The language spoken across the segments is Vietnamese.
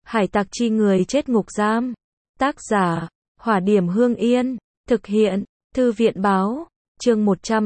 Hải tặc chi người chết ngục giam. Tác giả, Hỏa Điểm Hương Yên. Thực hiện, Thư viện Báo. Chương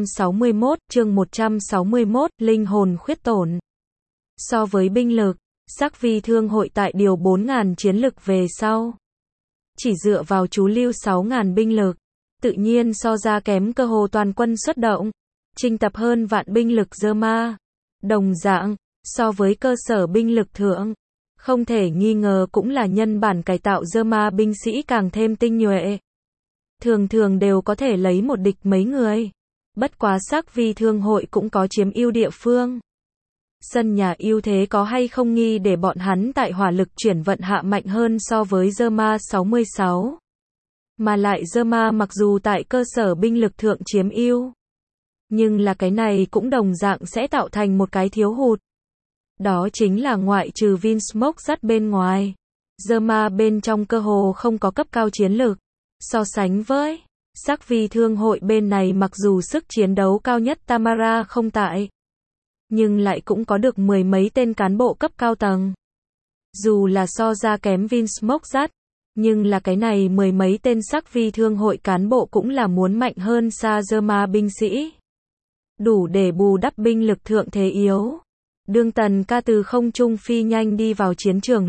161, Linh hồn khuyết tổn. So với binh lực, Sắc Vi Thương hội tại điều 4.000 chiến lực về sau. Chỉ dựa vào chú lưu 6.000 binh lực, tự nhiên so ra kém cơ hồ toàn quân xuất động, chinh tập hơn vạn binh lực Dơ-ma. Đồng dạng, so với cơ sở binh lực thượng, không thể nghi ngờ cũng là nhân bản cải tạo Dơ-ma binh sĩ càng thêm tinh nhuệ. Thường thường đều có thể lấy một địch mấy người. Bất quá Sắc Vi Thương hội cũng có chiếm ưu địa phương. Sân nhà ưu thế có hay không nghi để bọn hắn tại hỏa lực chuyển vận hạ mạnh hơn so với Dơ-ma 66. Mà lại Dơ-ma mặc dù tại cơ sở binh lực thượng chiếm ưu, nhưng là cái này cũng đồng dạng sẽ tạo thành một cái thiếu hụt. Đó chính là ngoại trừ Vinsmoke bên ngoài, Dơ-ma bên trong cơ hồ không có cấp cao chiến lực. So sánh với Sắc Vi Thương hội bên này mặc dù sức chiến đấu cao nhất Tamara không tại, nhưng lại cũng có được mười mấy tên cán bộ cấp cao tầng. Dù là so ra kém Vinsmoke, nhưng là cái này mười mấy tên Sắc Vi Thương hội cán bộ cũng là muốn mạnh hơn xa Dơ-ma binh sĩ. Đủ để bù đắp binh lực thượng thế yếu. Đương Tần Ca từ không trung phi nhanh đi vào chiến trường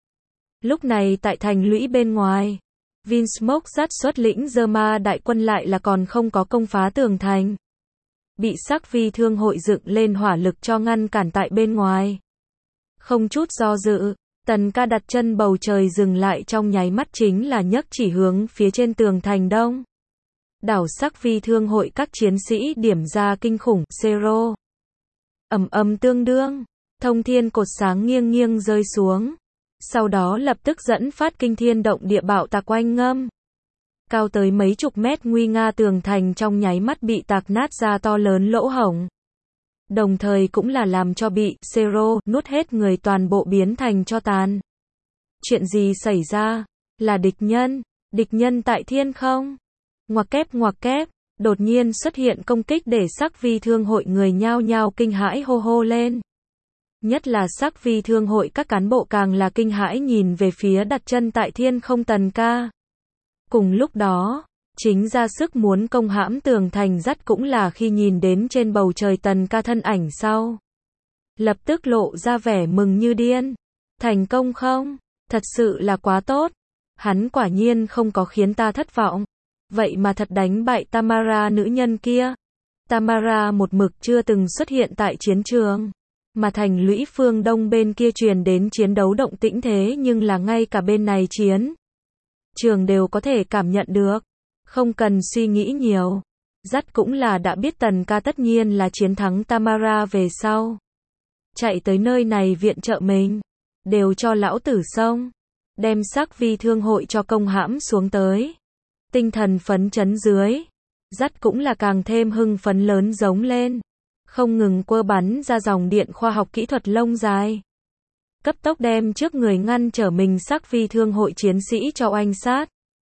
lúc này tại thành lũy bên ngoài, Vinsmoke xuất lĩnh Dơ-ma đại quân lại là còn không có công phá tường thành. Bị Sắc Vi Thương hội dựng lên hỏa lực cho ngăn cản tại bên ngoài. Không chút do dự, Tần Ca đặt chân bầu trời dừng lại trong nháy mắt chính là nhấc chỉ hướng phía trên tường thành đông. Đảo Sắc Vi Thương hội các chiến sĩ điểm ra kinh khủng, zero. Ầm ầm tương đương, thông thiên cột sáng nghiêng nghiêng rơi xuống. Sau đó lập tức dẫn phát kinh thiên động địa bạo tạc oanh ngâm. Cao tới mấy chục mét nguy nga tường thành trong nháy mắt bị tạc nát ra to lớn lỗ hổng. Đồng thời cũng là làm cho bị zero nuốt hết người toàn bộ biến thành tro tàn. Chuyện gì xảy ra? Là địch nhân tại thiên không? Ngoặc kép, đột nhiên xuất hiện công kích để Sắc Vi Thương hội người nhao nhao kinh hãi hô hô lên. Nhất là Sắc Vi Thương hội các cán bộ càng là kinh hãi nhìn về phía đặt chân tại thiên không Tần Ca. Cùng lúc đó, chính ra sức muốn công hãm tường thành cũng là khi nhìn đến trên bầu trời Tần Ca thân ảnh sau. Lập tức lộ ra vẻ mừng như điên. Thành công không? Thật sự là quá tốt. Hắn quả nhiên không có khiến ta thất vọng. Vậy mà thật đánh bại Tamara nữ nhân kia. Tamara một mực chưa từng xuất hiện tại chiến trường. Mà thành lũy phương đông bên kia truyền đến chiến đấu động tĩnh thế nhưng là ngay cả bên này chiến trường đều có thể cảm nhận được. Không cần suy nghĩ nhiều. Cũng là đã biết Tần Ca tất nhiên là chiến thắng Tamara về sau. Chạy tới nơi này viện trợ mình. Đều cho lão tử xông. Đem Sắc Vi Thương hội cho công hãm xuống tới. Tinh thần phấn chấn dưới. Cũng là càng thêm hưng phấn lớn giống lên. Không ngừng quơ bắn ra dòng điện khoa học kỹ thuật lông dài. Cấp tốc đem trước người ngăn trở mình Sắc Vi Thương hội chiến sĩ cho oanh sát.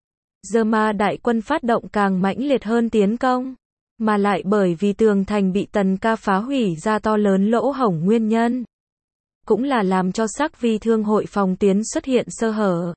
Dơ-ma đại quân phát động càng mãnh liệt hơn tiến công. Mà lại bởi vì tường thành bị Tần Ca phá hủy ra to lớn lỗ hổng nguyên nhân. Cũng là làm cho Sắc Vi Thương hội phòng tuyến xuất hiện sơ hở.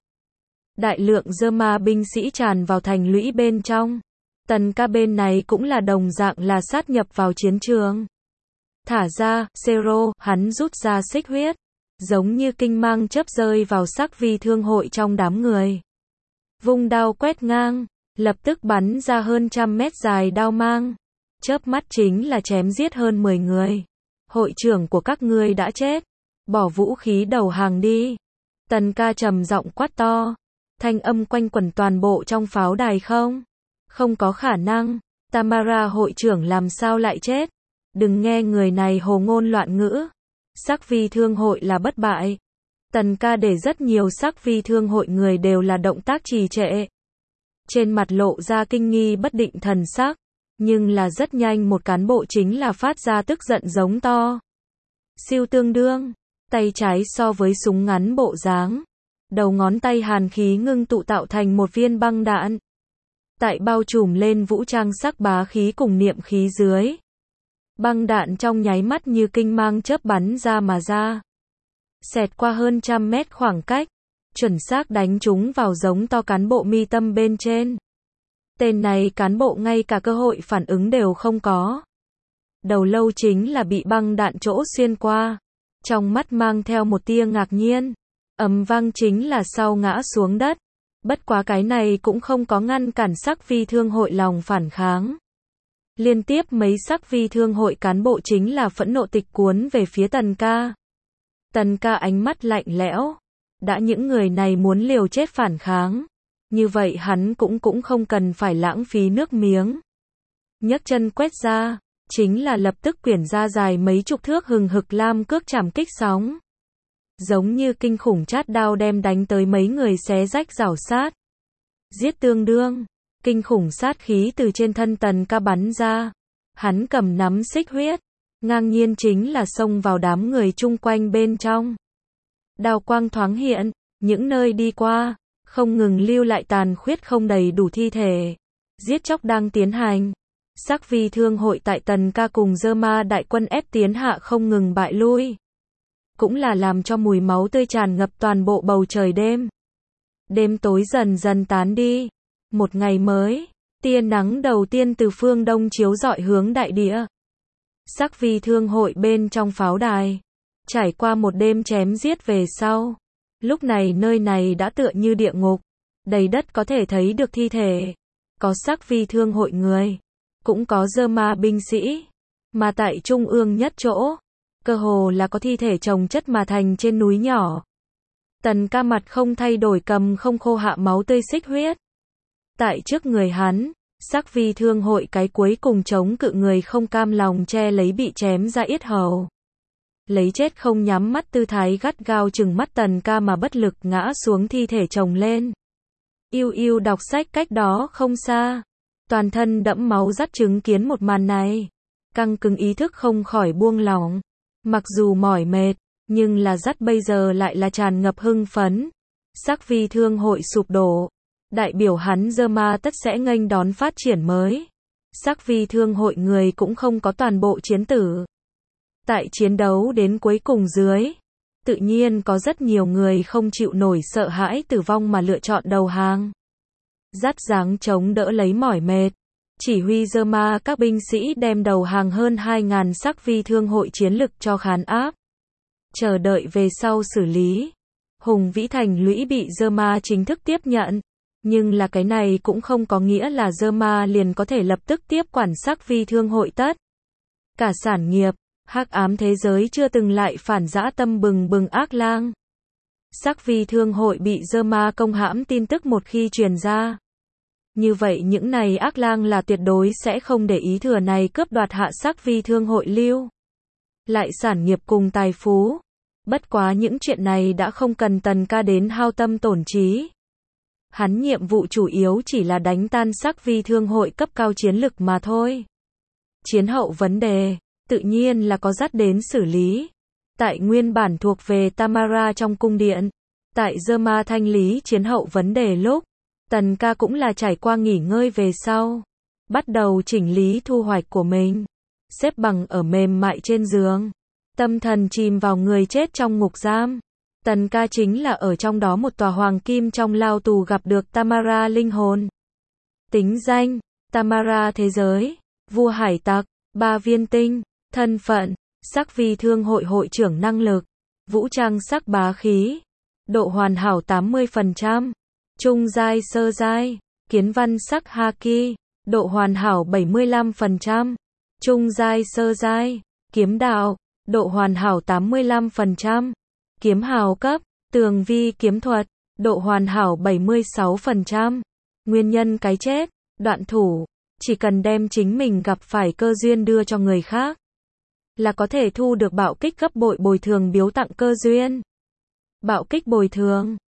Đại lượng Dơ-ma binh sĩ tràn vào thành lũy bên trong. Tần Ca bên này cũng là đồng dạng là sát nhập vào chiến trường. Thả ra, zero, hắn rút ra xích huyết. Giống như kinh mang chớp rơi vào Sắc Vi Thương hội trong đám người. Vung đao quét ngang, lập tức bắn ra hơn trăm mét dài đao mang. Chớp mắt chính là chém giết hơn 10 người. Hội trưởng của các ngươi đã chết. Bỏ vũ khí đầu hàng đi. Tần Ca trầm giọng quát to. Thanh âm quanh quẩn toàn bộ trong pháo đài không? Không có khả năng. Tamara hội trưởng làm sao lại chết? Đừng nghe người này hồ ngôn loạn ngữ. Sắc Vi Thương hội là bất bại. Tần Ca để rất nhiều Sắc Vi Thương hội người đều là động tác trì trệ. Trên mặt lộ ra kinh nghi bất định thần sắc. Nhưng là rất nhanh một cán bộ chính là phát ra tức giận giống to. Siêu tương đương. Tay trái so với súng ngắn bộ dáng. Đầu ngón tay hàn khí ngưng tụ tạo thành một viên băng đạn. Tại bao trùm lên vũ trang sắc bá khí cùng niệm khí dưới. Băng đạn trong nháy mắt như kinh mang chớp bắn ra mà ra. Xẹt qua hơn trăm mét khoảng cách. chuẩn xác đánh trúng vào giống to cán bộ mi tâm bên trên. Tên này cán bộ ngay cả cơ hội phản ứng đều không có. Đầu lâu chính là bị băng đạn chỗ xuyên qua. Trong mắt mang theo một tia ngạc nhiên. Ầm vang chính là sau ngã xuống đất. Bất quá cái này cũng không có ngăn cản Sắc Vi Thương hội lòng phản kháng. Liên tiếp mấy Sắc Vi Thương hội cán bộ chính là phẫn nộ tịch cuốn về phía Tần ca. Tần ca ánh mắt lạnh lẽo. Đã những người này muốn liều chết phản kháng. Như vậy hắn cũng không cần phải lãng phí nước miếng. Nhấc chân quét ra, chính là lập tức quyển ra dài mấy chục thước hừng hực lam cước chảm kích sóng. Giống như kinh khủng chát đao đem đánh tới mấy người xé rách rảo sát. Giết tương đương, kinh khủng sát khí từ trên thân Tần ca bắn ra. Hắn cầm nắm xích huyết, ngang nhiên chính là xông vào đám người chung quanh bên trong. Đao quang thoáng hiện, những nơi đi qua, không ngừng lưu lại tàn khuyết không đầy đủ thi thể. Giết chóc đang tiến hành. Sắc Vi Thương hội tại Tần ca cùng Dơ Ma đại quân ép tiến hạ không ngừng bại lui. Cũng là làm cho mùi máu tươi tràn ngập toàn bộ bầu trời đêm. Đêm tối dần dần tán đi. Một ngày mới, tia nắng đầu tiên từ phương đông chiếu rọi hướng đại địa. Sắc Vi Thương hội bên trong pháo đài. Trải qua một đêm chém giết về sau. Lúc này nơi này đã tựa như địa ngục. Đầy đất có thể thấy được thi thể. Có Sắc Vi Thương hội người. Cũng có Dơ Ma binh sĩ. Mà tại trung ương nhất chỗ. Cơ hồ là có thi thể chồng chất mà thành trên núi nhỏ. Tần ca mặt không thay đổi cầm không khô hạ máu tươi xích huyết. Tại trước người hắn, Sắc Vi Thương hội cái cuối cùng chống cự người không cam lòng che lấy bị chém ra yết hầu. Lấy chết không nhắm mắt tư thái gắt gao chừng mắt Tần ca mà bất lực ngã xuống thi thể chồng lên. Yêu yêu đọc sách cách đó không xa. Toàn thân đẫm máu dắt chứng kiến một màn này. Căng cứng ý thức không khỏi buông lỏng. Mặc dù mỏi mệt, nhưng là dắt bây giờ lại là tràn ngập hưng phấn. Sắc Vi Thương hội sụp đổ. Đại biểu hắn Dơ Ma tất sẽ nghênh đón phát triển mới. Sắc Vi Thương hội người cũng không có toàn bộ chiến tử. Tại chiến đấu đến cuối cùng dưới, tự nhiên có rất nhiều người không chịu nổi sợ hãi tử vong mà lựa chọn đầu hàng. Dắt dáng chống đỡ lấy mỏi mệt. Chỉ huy Dơ Ma các binh sĩ đem đầu hàng hơn 2.000 Sắc Vi Thương hội chiến lực cho khán áp. Chờ đợi về sau xử lý. Hùng Vĩ Thành lũy bị Dơ Ma chính thức tiếp nhận. Nhưng là cái này cũng không có nghĩa là Dơ Ma liền có thể lập tức tiếp quản Sắc Vi Thương hội tất. Cả sản nghiệp, hắc ám thế giới chưa từng lại phản dã tâm bừng bừng ác lang. Sắc Vi Thương hội bị Dơ Ma công hãm tin tức một khi truyền ra. Như vậy những này ác lang là tuyệt đối sẽ không để ý thừa này cướp đoạt hạ Sắc Vi Thương hội lưu. Lại sản nghiệp cùng tài phú. Bất quá những chuyện này đã không cần Tần ca đến hao tâm tổn trí. Hắn nhiệm vụ chủ yếu chỉ là đánh tan Sắc Vi Thương hội cấp cao chiến lực mà thôi. Chiến hậu vấn đề, tự nhiên là có dắt đến xử lý. Tại nguyên bản thuộc về Tamara trong cung điện. Tại Dơ Ma thanh lý chiến hậu vấn đề lúc. Tần ca cũng là trải qua nghỉ ngơi về sau. Bắt đầu chỉnh lý thu hoạch của mình. Xếp bằng ở mềm mại trên giường. Tâm thần chìm vào người chết trong ngục giam. Tần ca chính là ở trong đó một tòa hoàng kim trong lao tù gặp được Tamara linh hồn. Tính danh, Tamara thế giới, vua hải tặc, 3 viên tinh, thân phận, Sắc Vi Thương hội hội trưởng năng lực, vũ trang sắc bá khí, độ hoàn hảo 80%, trung giai sơ giai, kiến văn sắc haki, độ hoàn hảo 75%, trung giai sơ giai, kiếm đạo, độ hoàn hảo 85%. Kiếm hào cấp, tường vi kiếm thuật, độ hoàn hảo 76%. Nguyên nhân cái chết, đoạn thủ, chỉ cần đem chính mình gặp phải cơ duyên đưa cho người khác, là có thể thu được bạo kích gấp bội bồi thường biếu tặng cơ duyên. Bạo kích bồi thường,